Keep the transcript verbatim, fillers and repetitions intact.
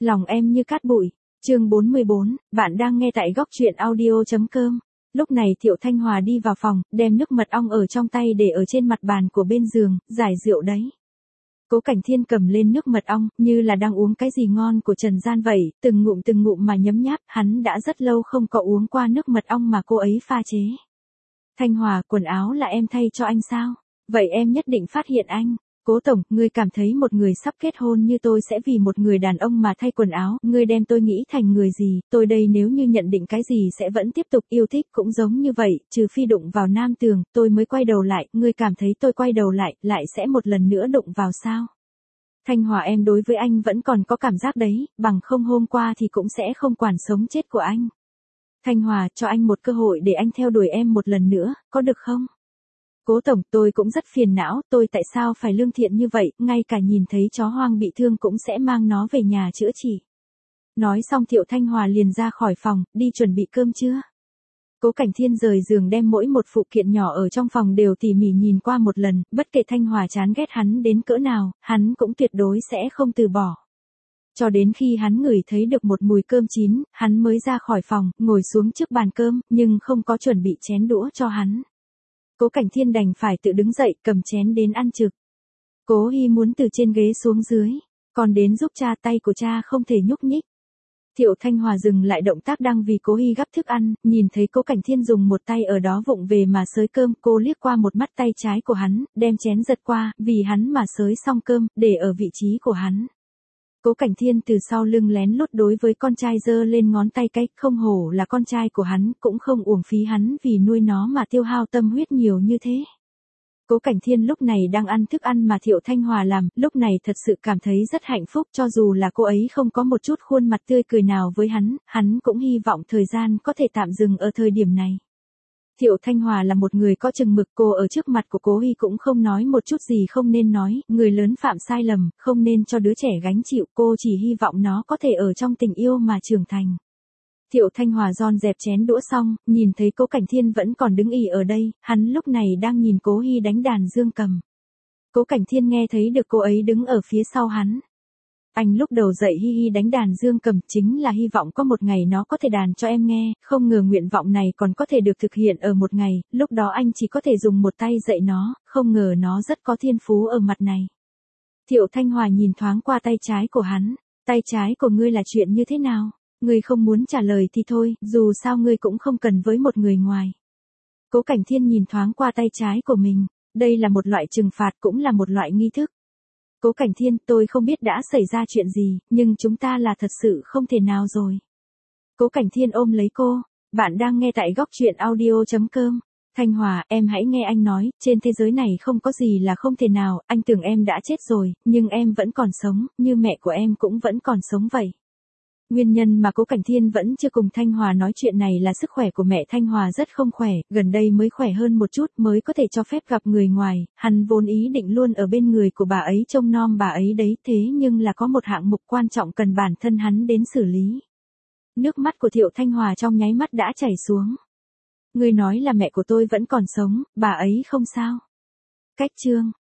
Lòng em như cát bụi. Chương bốn mươi bốn, bạn đang nghe tại góc truyện audio.com. Lúc này Thiệu Thanh Hòa đi vào phòng, đem nước mật ong ở trong tay để ở trên mặt bàn của bên giường, giải rượu đấy. Cố Cảnh Thiên cầm lên nước mật ong, như là đang uống cái gì ngon của trần gian vậy, từng ngụm từng ngụm mà nhấm nháp, hắn đã rất lâu không có uống qua nước mật ong mà cô ấy pha chế. Thanh Hòa, quần áo là em thay cho anh sao? Vậy em nhất định phát hiện anh. Cố tổng, ngươi cảm thấy một người sắp kết hôn như tôi sẽ vì một người đàn ông mà thay quần áo, ngươi đem tôi nghĩ thành người gì, tôi đây nếu như nhận định cái gì sẽ vẫn tiếp tục yêu thích cũng giống như vậy, trừ phi đụng vào nam tường, tôi mới quay đầu lại, ngươi cảm thấy tôi quay đầu lại, lại sẽ một lần nữa đụng vào sao? Thanh Hòa, em đối với anh vẫn còn có cảm giác đấy, bằng không hôm qua thì cũng sẽ không quản sống chết của anh. Thanh Hòa, cho anh một cơ hội để anh theo đuổi em một lần nữa, có được không? Cố tổng, tôi cũng rất phiền não, tôi tại sao phải lương thiện như vậy, ngay cả nhìn thấy chó hoang bị thương cũng sẽ mang nó về nhà chữa trị. Nói xong Thiệu Thanh Hòa liền ra khỏi phòng, đi chuẩn bị cơm trưa. Cố Cảnh Thiên rời giường đem mỗi một phụ kiện nhỏ ở trong phòng đều tỉ mỉ nhìn qua một lần, bất kể Thanh Hòa chán ghét hắn đến cỡ nào, hắn cũng tuyệt đối sẽ không từ bỏ. Cho đến khi hắn ngửi thấy được một mùi cơm chín, hắn mới ra khỏi phòng, ngồi xuống trước bàn cơm, nhưng không có chuẩn bị chén đũa cho hắn. Cố Cảnh Thiên đành phải tự đứng dậy, cầm chén đến ăn trực. Cố Hi muốn từ trên ghế xuống dưới, còn đến giúp cha, tay của cha không thể nhúc nhích. Thiệu Thanh Hòa dừng lại động tác đang vì Cố Hi gắp thức ăn, nhìn thấy Cố Cảnh Thiên dùng một tay ở đó vụng về mà xới cơm, cô liếc qua một mắt tay trái của hắn, đem chén giật qua, vì hắn mà xới xong cơm, để ở vị trí của hắn. Cố Cảnh Thiên từ sau lưng lén lút đối với con trai giơ lên ngón tay cái, không hổ là con trai của hắn, cũng không uổng phí hắn vì nuôi nó mà tiêu hao tâm huyết nhiều như thế. Cố Cảnh Thiên lúc này đang ăn thức ăn mà Thiệu Thanh Hòa làm, lúc này thật sự cảm thấy rất hạnh phúc, cho dù là cô ấy không có một chút khuôn mặt tươi cười nào với hắn, hắn cũng hy vọng thời gian có thể tạm dừng ở thời điểm này. Thiệu Thanh Hòa là một người có chừng mực, cô ở trước mặt của Cố Hi cũng không nói một chút gì không nên nói, người lớn phạm sai lầm, không nên cho đứa trẻ gánh chịu, cô chỉ hy vọng nó có thể ở trong tình yêu mà trưởng thành. Thiệu Thanh Hòa dọn dẹp chén đũa xong, nhìn thấy Cố Cảnh Thiên vẫn còn đứng ì ở đây, hắn lúc này đang nhìn Cố Hi đánh đàn dương cầm. Cố Cảnh Thiên nghe thấy được cô ấy đứng ở phía sau hắn. Anh lúc đầu dạy Hi Hi đánh đàn dương cầm chính là hy vọng có một ngày nó có thể đàn cho em nghe, không ngờ nguyện vọng này còn có thể được thực hiện ở một ngày, lúc đó anh chỉ có thể dùng một tay dạy nó, không ngờ nó rất có thiên phú ở mặt này. Thiệu Thanh Hòa nhìn thoáng qua tay trái của hắn, tay trái của ngươi là chuyện như thế nào? Ngươi không muốn trả lời thì thôi, dù sao ngươi cũng không cần với một người ngoài. Cố Cảnh Thiên nhìn thoáng qua tay trái của mình, đây là một loại trừng phạt cũng là một loại nghi thức. Cố Cảnh Thiên, tôi không biết đã xảy ra chuyện gì, nhưng chúng ta là thật sự không thể nào rồi. Cố Cảnh Thiên ôm lấy cô, bạn đang nghe tại góc truyện audio.com. Thanh Hòa, em hãy nghe anh nói, trên thế giới này không có gì là không thể nào, anh tưởng em đã chết rồi, nhưng em vẫn còn sống, như mẹ của em cũng vẫn còn sống vậy. Nguyên nhân mà Cố Cảnh Thiên vẫn chưa cùng Thanh Hòa nói chuyện này là sức khỏe của mẹ Thanh Hòa rất không khỏe, gần đây mới khỏe hơn một chút mới có thể cho phép gặp người ngoài, hắn vốn ý định luôn ở bên người của bà ấy trông nom bà ấy đấy, thế nhưng là có một hạng mục quan trọng cần bản thân hắn đến xử lý. Nước mắt của Thiệu Thanh Hòa trong nháy mắt đã chảy xuống. Người nói là mẹ của tôi vẫn còn sống, bà ấy không sao. Cách chương